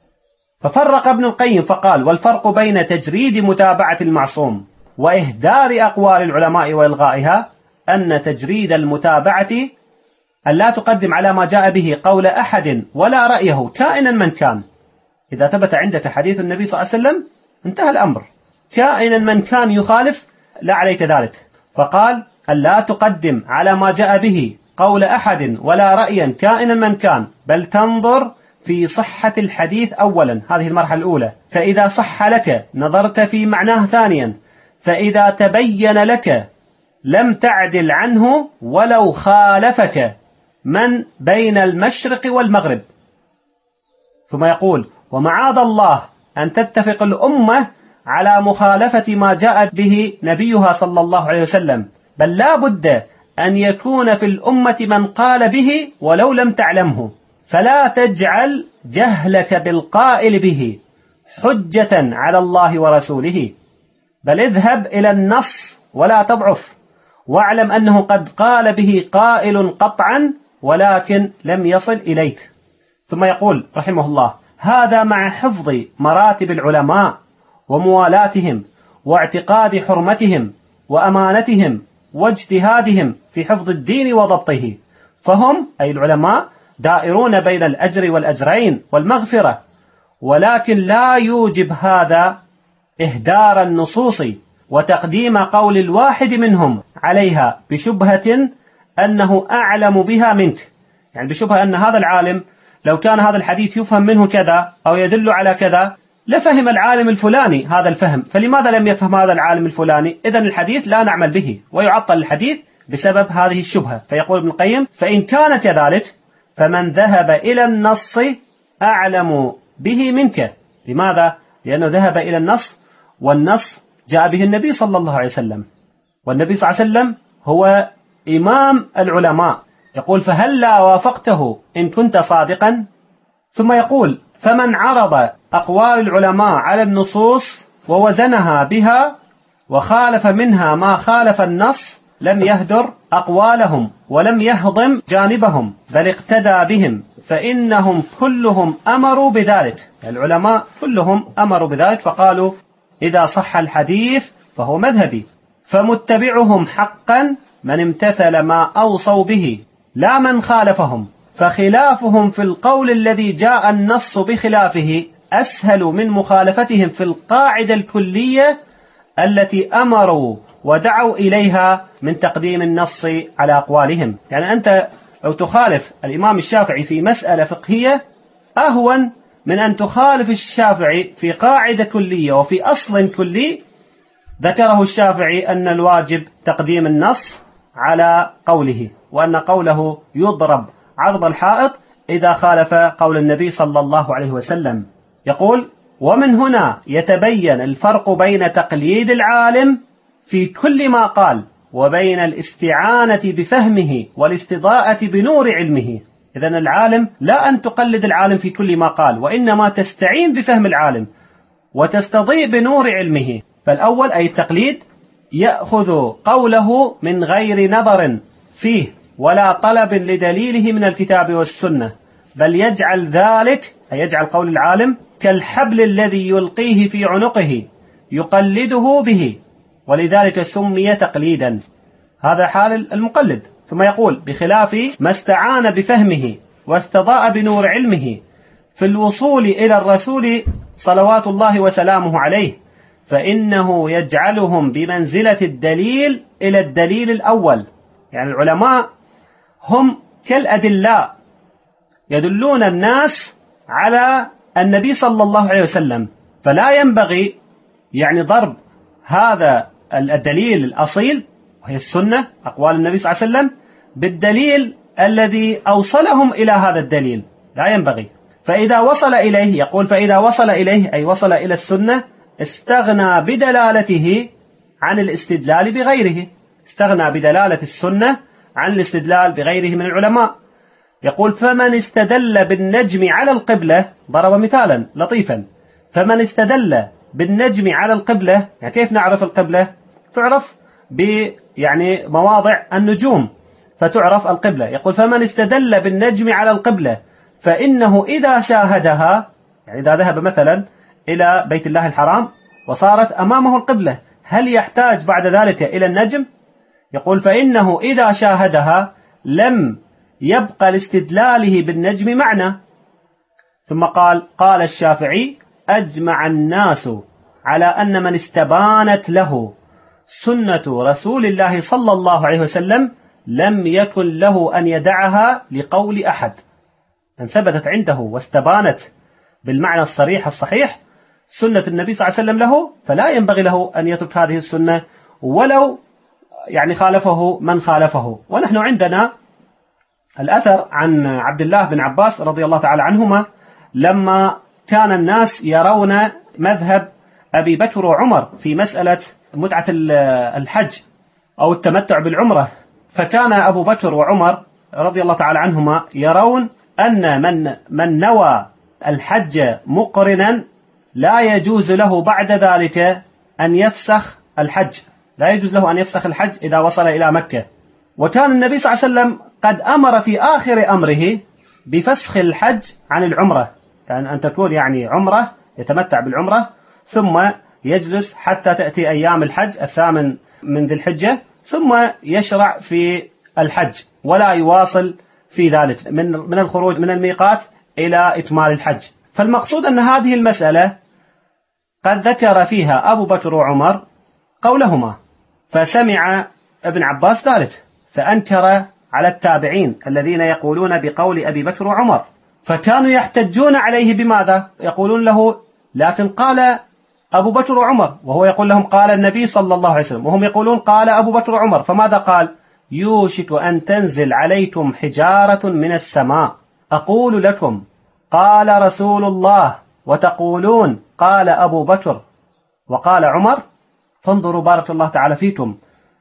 ففرق ابن القيم فقال: والفرق بين تجريد متابعة المعصوم وإهدار أقوال العلماء وإلغائها أن تجريد المتابعة أن لا تقدم على ما جاء به قول أحد ولا رأيه كائنا من كان. إذا ثبت عندك حديث النبي صلى الله عليه وسلم انتهى الأمر، كائنا من كان يخالف لا عليك ذلك. فقال: أن لا تقدم على ما جاء به قول أحد ولا رأيا كائنا من كان، بل تنظر في صحة الحديث أولا، هذه المرحلة الأولى، فإذا صح لك نظرت في معناه ثانيا، فإذا تبين لك لم تعدل عنه ولو خالفك من بين المشرق والمغرب. ثم يقول: ومعاذ الله أن تتفق الأمة على مخالفة ما جاء به نبيها صلى الله عليه وسلم، بل لا بد أن يكون في الأمة من قال به ولو لم تعلمه، فلا تجعل جهلك بالقائل به حجة على الله ورسوله، بل اذهب إلى النص ولا تضعف، واعلم أنه قد قال به قائل قطعا ولكن لم يصل إليك. ثم يقول رحمه الله: هذا مع حفظ مراتب العلماء وموالاتهم واعتقاد حرمتهم وأمانتهم واجتهادهم في حفظ الدين وضبطه، فهم أي العلماء دائرون بين الأجر والأجرين والمغفرة، ولكن لا يوجب هذا إهدار النصوص وتقديم قول الواحد منهم عليها بشبهة أنه أعلم بها منك، يعني بشبهة أن هذا العالم لو كان هذا الحديث يفهم منه كذا أو يدل على كذا لفهم العالم الفلاني هذا الفهم، فلماذا لم يفهم هذا العالم الفلاني؟ إذن الحديث لا نعمل به، ويعطل الحديث بسبب هذه الشبهة. فيقول ابن القيم: فإن كان كذلك فمن ذهب إلى النص أعلم به منك. لماذا؟ لأنه ذهب إلى النص، والنص جاء به النبي صلى الله عليه وسلم، والنبي صلى الله عليه وسلم هو إمام العلماء. يقول: فهلا وافقته إن كنت صادقا. ثم يقول: فمن عرض أقوال العلماء على النصوص ووزنها بها وخالف منها ما خالف النص لم يهدر أقوالهم ولم يهضم جانبهم، بل اقتدى بهم، فإنهم كلهم أمروا بذلك. العلماء كلهم أمروا بذلك، فقالوا: إذا صح الحديث فهو مذهبي، فمتبعهم حقا من امتثل ما أوصوا به لا من خالفهم، فخلافهم في القول الذي جاء النص بخلافه أسهل من مخالفتهم في القاعدة الكلية التي أمروا ودعوا إليها من تقديم النص على أقوالهم. يعني أنت لو تخالف الإمام الشافعي في مسألة فقهية أهون من أن تخالف الشافعي في قاعدة كلية وفي أصل كلي ذكره الشافعي أن الواجب تقديم النص على قوله، وأن قوله يضرب عرض الحائط إذا خالف قول النبي صلى الله عليه وسلم. يقول: ومن هنا يتبين الفرق بين تقليد العالم في كل ما قال وبين الاستعانة بفهمه والاستضاءة بنور علمه. إذن العالم لا أن تقلد العالم في كل ما قال، وإنما تستعين بفهم العالم وتستضيء بنور علمه. فالأول أي التقليد يأخذ قوله من غير نظر فيه ولا طلب لدليله من الكتاب والسنة، بل يجعل ذلك أي يجعل قول العالم كالحبل الذي يلقيه في عنقه يقلده به، ولذلك سمي تقليدا. هذا حال المقلد. ثم يقول: بخلاف ما استعان بفهمه واستضاء بنور علمه في الوصول إلى الرسول صلوات الله وسلامه عليه، فإنه يجعلهم بمنزلة الدليل إلى الدليل الأول. يعني العلماء هم كالأدلاء يدلون الناس على النبي صلى الله عليه وسلم، فلا ينبغي يعني ضرب هذا الدليل الأصيل وهي السنة أقوال النبي صلى الله عليه وسلم بالدليل الذي أوصلهم إلى هذا الدليل، لا ينبغي. فإذا وصل إليه، يقول: فإذا وصل إليه أي وصل إلى السنة استغنى بدلالته عن الاستدلال بغيره، استغنى بدلالة السنة عن الاستدلال بغيره من العلماء. يقول: فمن استدل بالنجم على القبلة، ضرب مثالا لطيفا، فمن استدل بالنجم على القبلة، يعني كيف نعرف القبلة؟ تعرف ب يعني مواضع النجوم فتعرف القبلة. يقول: فمن استدل بالنجم على القبلة فإنه إذا شاهدها، يعني إذا ذهب مثلا إلى بيت الله الحرام وصارت أمامه القبلة، هل يحتاج بعد ذلك إلى النجم؟ يقول: فإنه إذا شاهدها لم يبقى لاستدلاله بالنجم معنى. ثم قال: قال الشافعي: أجمع الناس على أن من استبانت له سنة رسول الله صلى الله عليه وسلم لم يكن له أن يدعها لقول أحد. أن ثبتت عنده واستبانت بالمعنى الصريح الصحيح سنة النبي صلى الله عليه وسلم له، فلا ينبغي له أن يترك هذه السنة ولو يعني خالفه من خالفه. ونحن عندنا الأثر عن عبد الله بن عباس رضي الله تعالى عنهما لما كان الناس يرون مذهب أبي بكر وعمر في مسألة متعة الحج أو التمتع بالعمرة، فكان أبو بكر وعمر رضي الله تعالى عنهما يرون أن من من نوى الحج مقرنا لا يجوز له بعد ذلك أن يفسخ الحج، لا يجوز له أن يفسخ الحج إذا وصل إلى مكة. وكان النبي صلى الله عليه وسلم قد أمر في آخر أمره بفسخ الحج عن العمرة، يعني أن تكون يعني عمرة يتمتع بالعمرة ثم يجلس حتى تأتي أيام الحج الثامن من ذي الحجة ثم يشرع في الحج ولا يواصل في ذلك من من الخروج من الميقات إلى إكمال الحج. فالمقصود أن هذه المسألة قد ذكر فيها أبو بكر وعمر قولهما، فسمع ابن عباس ذلك فأنكر على التابعين الذين يقولون بقول أبي بكر وعمر، فكانوا يحتجون عليه بماذا؟ يقولون له لكن قال أبو بكر وعمر، وهو يقول لهم قال النبي صلى الله عليه وسلم، وهم يقولون قال أبو بكر وعمر. فماذا قال؟ يوشك أن تنزل عليكم حجارة من السماء أقول لكم قال رسول الله وتقولون قال أبو بكر وقال عمر. فانظروا بارك الله تعالى فيكم،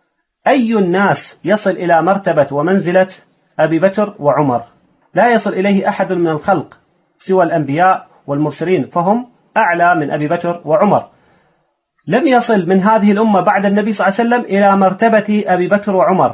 أي الناس يصل إلى مرتبة ومنزلة أبي بكر وعمر؟ لا يصل إليه أحد من الخلق سوى الأنبياء والمرسلين، فهم أعلى من أبي بكر وعمر. لم يصل من هذه الأمة بعد النبي صلى الله عليه وسلم إلى مرتبة أبي بكر وعمر.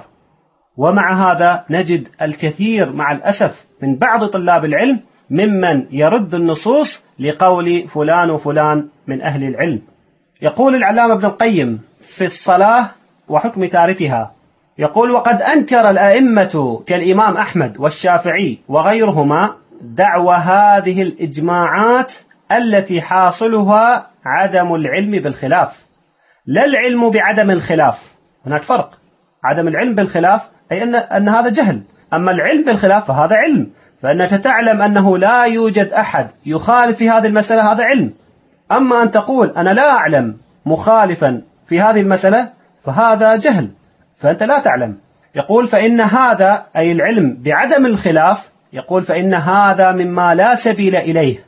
ومع هذا نجد الكثير مع الأسف من بعض طلاب العلم ممن يرد النصوص لقول فلان وفلان من أهل العلم. يقول العلامة ابن القيم في الصلاة وحكم تاركها، يقول وقد أنكر الأئمة كالإمام أحمد والشافعي وغيرهما دعوى هذه الإجماعات التي حاصلها عدم العلم بالخلاف، لا العلم بعدم الخلاف. هناك فرق، عدم العلم بالخلاف أي أن, أن هذا جهل، أما العلم بالخلاف فهذا علم، فأنك تعلم أنه لا يوجد أحد يخالف في هذه المسألة، هذا علم. أما أن تقول أنا لا أعلم مخالفا في هذه المسألة فهذا جهل، فأنت لا تعلم. يقول فإن هذا أي العلم بعدم الخلاف، يقول فإن هذا مما لا سبيل إليه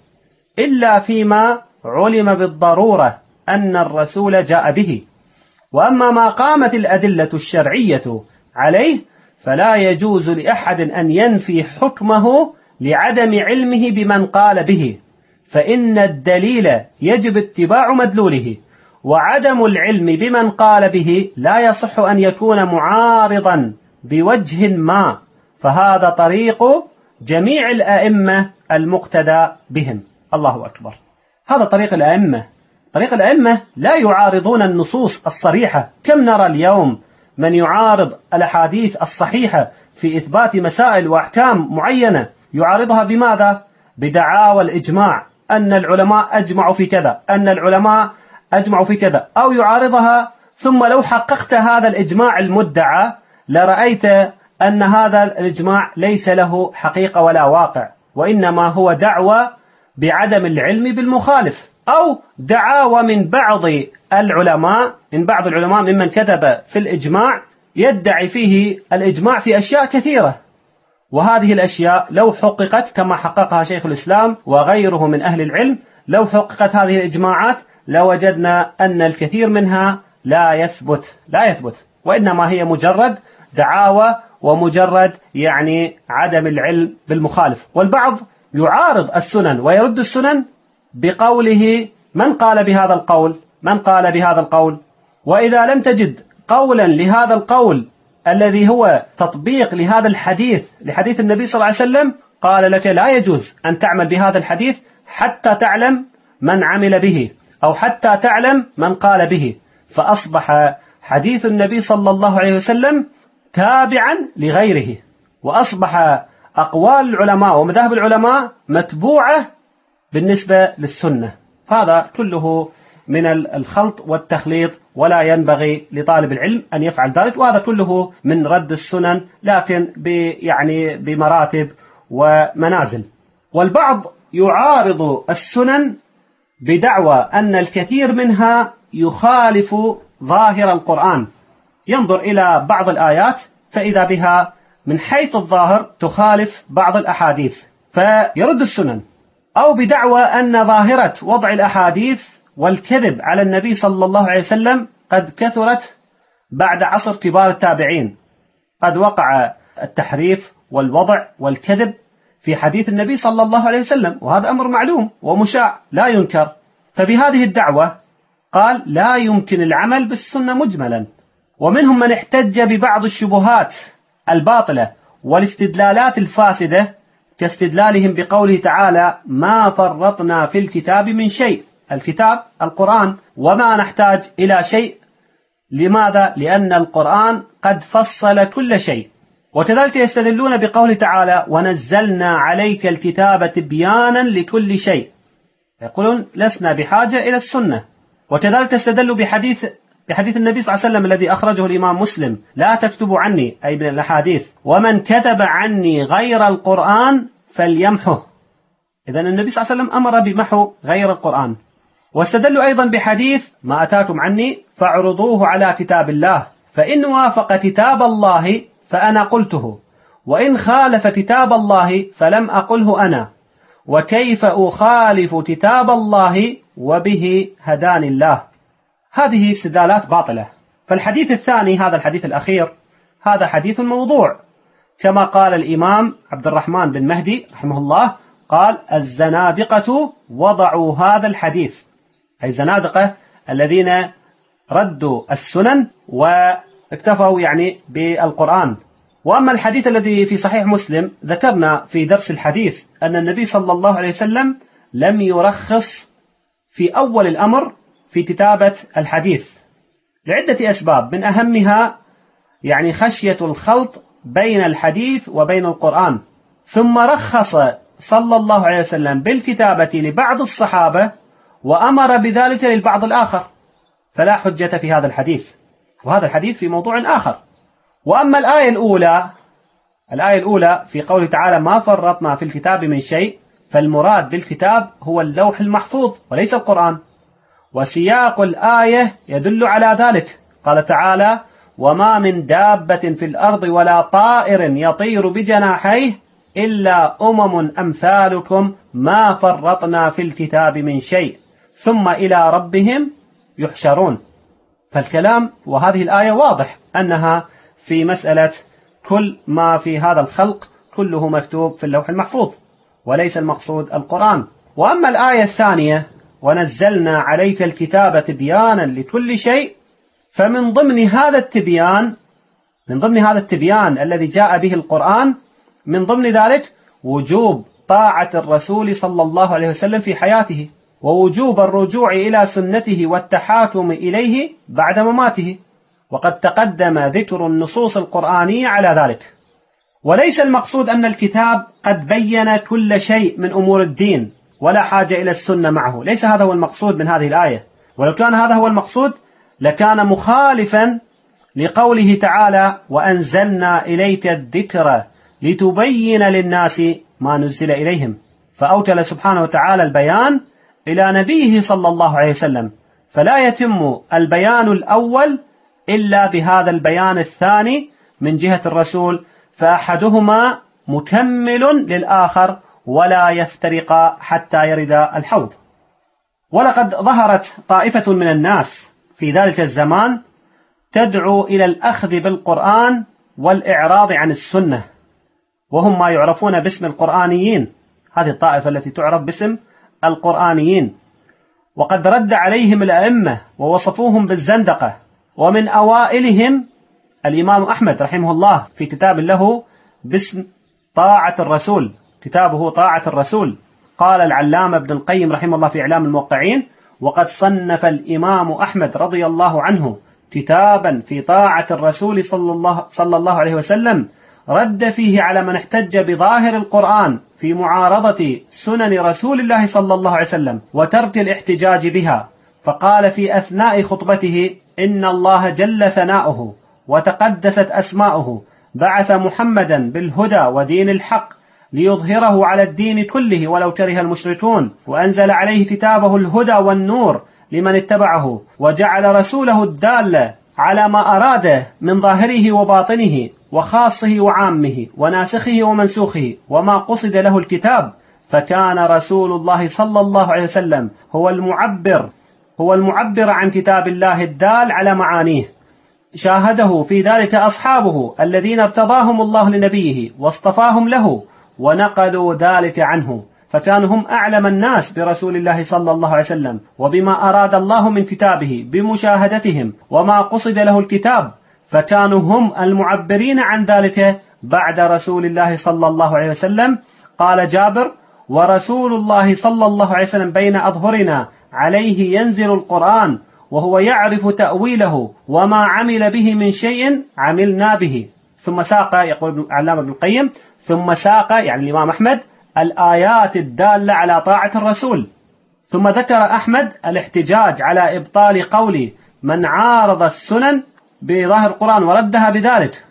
إلا فيما علم بالضرورة أن الرسول جاء به، وأما ما قامت الأدلة الشرعية عليه فلا يجوز لأحد أن ينفي حكمه لعدم علمه بمن قال به، فإن الدليل يجب اتباع مدلوله، وعدم العلم بمن قال به لا يصح أن يكون معارضا بوجه ما، فهذا طريق جميع الأئمة المقتدى بهم. الله أكبر، هذا طريق الأئمة. طريق الأئمة لا يعارضون النصوص الصريحة. كم نرى اليوم من يعارض الأحاديث الصحيحة في إثبات مسائل وأحكام معينة، يعارضها بماذا؟ بدعاوى الإجماع، أن العلماء أجمعوا في كذا، أن العلماء أجمعوا في كذا، أو يعارضها ثم لو حققت هذا الإجماع المدعى لرأيت أن هذا الإجماع ليس له حقيقة ولا واقع، وإنما هو دعوة بعدم العلم بالمخالف، أو دعاوى من بعض العلماء من بعض العلماء ممن كتب في الإجماع يدعي فيه الإجماع في أشياء كثيرة، وهذه الأشياء لو حققت كما حققها شيخ الإسلام وغيره من أهل العلم، لو حققت هذه الإجماعات لوجدنا أن الكثير منها لا يثبت لا يثبت وإنما هي مجرد دعاوى ومجرد يعني عدم العلم بالمخالف. والبعض يعارض السنن ويرد السنن بقوله من قال بهذا القول من قال بهذا القول وإذا لم تجد قولا لهذا القول الذي هو تطبيق لهذا الحديث لحديث النبي صلى الله عليه وسلم، قال لك لا يجوز أن تعمل بهذا الحديث حتى تعلم من عمل به أو حتى تعلم من قال به، فأصبح حديث النبي صلى الله عليه وسلم تابعا لغيره، وأصبح أقوال العلماء ومذاهب العلماء متبوعة بالنسبة للسنة. فهذا كله من الخلط والتخليط، ولا ينبغي لطالب العلم أن يفعل ذلك، وهذا كله من رد السنن لكن يعني بمراتب ومنازل. والبعض يعارض السنن بدعوى أن الكثير منها يخالف ظاهر القرآن، ينظر إلى بعض الآيات فإذا بها من حيث الظاهر تخالف بعض الأحاديث فيرد السنن، أو بدعوى أن ظاهرة وضع الأحاديث والكذب على النبي صلى الله عليه وسلم قد كثرت بعد عصر كبار التابعين، قد وقع التحريف والوضع والكذب في حديث النبي صلى الله عليه وسلم، وهذا أمر معلوم ومشاع لا ينكر. فبهذه الدعوة قال لا يمكن العمل بالسنة مجملا. ومنهم من احتج ببعض الشبهات الباطلة والاستدلالات الفاسدة كاستدلالهم بقوله تعالى ما فرطنا في الكتاب من شيء، الكتاب القرآن، وما نحتاج إلى شيء. لماذا؟ لأن القرآن قد فصل كل شيء. وكذلك يستدلون بقوله تعالى ونزلنا عليك الكتاب تبيانا لكل شيء، يقولون لسنا بحاجة إلى السنة. وكذلك استدلوا بحديث بحديث النبي صلى الله عليه وسلم الذي أخرجه الإمام مسلم لا تكتبوا عني، أي من الأحاديث، ومن كتب عني غير القرآن فليمحه. إذن النبي صلى الله عليه وسلم أمر بمحو غير القرآن. واستدلوا أيضا بحديث ما أتاكم عني فاعرضوه على كتاب الله، فإن وافق كتاب الله فأنا قلته، وإن خالف كتاب الله فلم أقله أنا، وكيف أخالف كتاب الله وبه هداني الله. هذه استدلالات باطلة. فالحديث الثاني، هذا الحديث الأخير، هذا حديث موضوع، كما قال الإمام عبد الرحمن بن مهدي رحمه الله، قال الزنادقة وضعوا هذا الحديث، أي زنادقة الذين ردوا السنن واكتفوا يعني بالقرآن. وأما الحديث الذي في صحيح مسلم، ذكرنا في درس الحديث أن النبي صلى الله عليه وسلم لم يرخص في أول الأمر في كتابة الحديث لعدة أسباب، من أهمها يعني خشية الخلط بين الحديث وبين القرآن. ثم رخص صلى الله عليه وسلم بالكتابة لبعض الصحابة وأمر بذلك للبعض الآخر، فلا حجة في هذا الحديث، وهذا الحديث في موضوع آخر. وأما الآية الأولى، الآية الأولى في قوله تعالى ما فرطنا في الكتاب من شيء، فالمراد بالكتاب هو اللوح المحفوظ وليس القرآن، وسياق الآية يدل على ذلك. قال تعالى وما من دابة في الأرض ولا طائر يطير بجناحيه إلا أمم أمثالكم ما فرطنا في الكتاب من شيء ثم إلى ربهم يحشرون. فالكلام وهذه الآية واضح أنها في مسألة كل ما في هذا الخلق كله مكتوب في اللوح المحفوظ وليس المقصود القرآن. وأما الآية الثانية ونزلنا عليك الكتاب تبيانا لكل شيء، فمن ضمن هذا التبيان من ضمن هذا التبيان الذي جاء به القرآن، من ضمن ذلك وجوب طاعة الرسول صلى الله عليه وسلم في حياته، ووجوب الرجوع إلى سنته والتحاكم إليه بعد مماته، وقد تقدم ذكر النصوص القرآنية على ذلك. وليس المقصود أن الكتاب قد بين كل شيء من أمور الدين ولا حاجة إلى السنة معه، ليس هذا هو المقصود من هذه الآية، ولو كان هذا هو المقصود لكان مخالفا لقوله تعالى وأنزلنا إليك الذكر لتبين للناس ما نزل إليهم، فأوتل سبحانه وتعالى البيان إلى نبيه صلى الله عليه وسلم، فلا يتم البيان الأول إلا بهذا البيان الثاني من جهة الرسول، فأحدهما مكمل للآخر ولا يفترق حتى يرد الحوض. ولقد ظهرت طائفة من الناس في ذلك الزمان تدعو إلى الأخذ بالقرآن والإعراض عن السنة، وهم ما يعرفون باسم القرآنيين، هذه الطائفة التي تعرف باسم القرآنيين، وقد رد عليهم الأئمة ووصفوهم بالزندقة. ومن أوائلهم الإمام أحمد رحمه الله في كتاب له باسم طاعة الرسول، كتابه طاعة الرسول. قال العلامة ابن القيم رحمه الله في إعلام الموقعين وقد صنف الإمام أحمد رضي الله عنه كتابا في طاعة الرسول صلى الله, صلى الله عليه وسلم رد فيه على من احتج بظاهر القرآن في معارضة سنن رسول الله صلى الله عليه وسلم وترك الاحتجاج بها. فقال في أثناء خطبته إن الله جل ثناؤه وتقدست أسماؤه بعث محمدا بالهدى ودين الحق ليظهره على الدين كله ولو كره المشركون، وأنزل عليه كتابه الهدى والنور لمن اتبعه، وجعل رسوله الدال على ما أراده من ظاهره وباطنه وخاصه وعامه وناسخه ومنسوخه وما قصد له الكتاب، فكان رسول الله صلى الله عليه وسلم هو المعبر هو المعبر عن كتاب الله الدال على معانيه. شاهده في ذلك أصحابه الذين ارتضاهم الله لنبيه واصطفاهم له ونقلوا ذلك عنه، فكانوا هم أعلم الناس برسول الله صلى الله عليه وسلم وبما أراد الله من كتابه بمشاهدتهم وما قصد له الكتاب، فكانوا هم المعبرين عن ذلك بعد رسول الله صلى الله عليه وسلم. قال جابر ورسول الله صلى الله عليه وسلم بين أظهرنا عليه ينزل القرآن وهو يعرف تأويله وما عمل به من شيء عملنا به. ثم ساق، يقول علامة ابن القيم، ثم ساق يعني الإمام أحمد الآيات الدالة على طاعة الرسول. ثم ذكر أحمد الاحتجاج على إبطال قول من عارض السنن بظاهر القرآن وردها بذلك،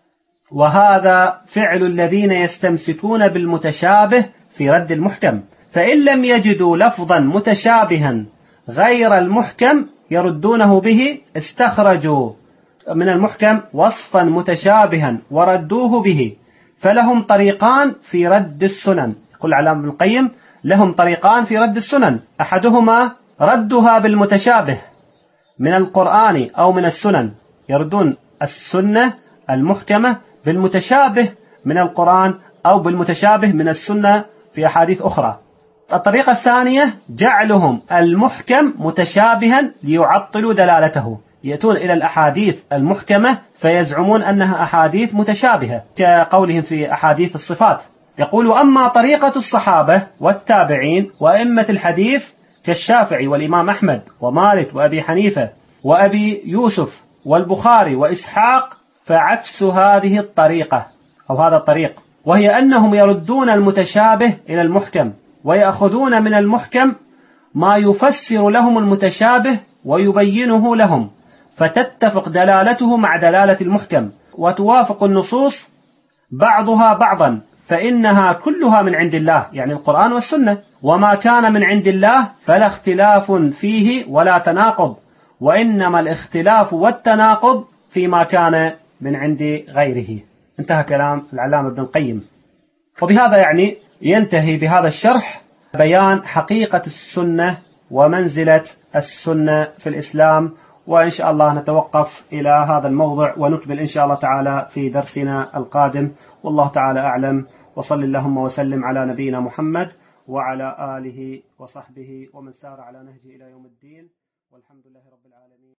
وهذا فعل الذين يستمسكون بالمتشابه في رد المحكم، فإن لم يجدوا لفظا متشابها غير المحكم يردونه به استخرجوا من المحكم وصفا متشابها وردوه به، فلهم طريقان في رد السنن. يقول العلامة ابن القيم: لهم طريقان في رد السنن، أحدهما ردها بالمتشابه من القرآن أو من السنن، يردون السنة المحكمة بالمتشابه من القرآن أو بالمتشابه من السنة في أحاديث أخرى. الطريقة الثانية جعلهم المحكم متشابها ليعطلوا دلالته، يأتون إلى الأحاديث المحكمة فيزعمون أنها أحاديث متشابهة كقولهم في أحاديث الصفات. يقول: أما طريقة الصحابة والتابعين وأئمة الحديث كالشافعي والإمام أحمد ومالك وأبي حنيفة وأبي يوسف والبخاري وإسحاق فعكس هذه الطريقة أو هذا الطريق، وهي أنهم يردون المتشابه إلى المحكم ويأخذون من المحكم ما يفسر لهم المتشابه ويبينه لهم، فتتفق دلالته مع دلالة المحكم وتوافق النصوص بعضها بعضا، فإنها كلها من عند الله، يعني القرآن والسنة، وما كان من عند الله فلا اختلاف فيه ولا تناقض، وإنما الاختلاف والتناقض فيما كان من عند غيره. انتهى كلام العلامة ابن القيم. وبهذا يعني ينتهي بهذا الشرح بيان حقيقة السنة ومنزلة السنة في الإسلام، وإن شاء الله نتوقف إلى هذا الموضع ونكمل إن شاء الله تعالى في درسنا القادم، والله تعالى أعلم، وصل اللهم وسلم على نبينا محمد وعلى آله وصحبه ومن سار على نهجه إلى يوم الدين، والحمد لله رب العالمين.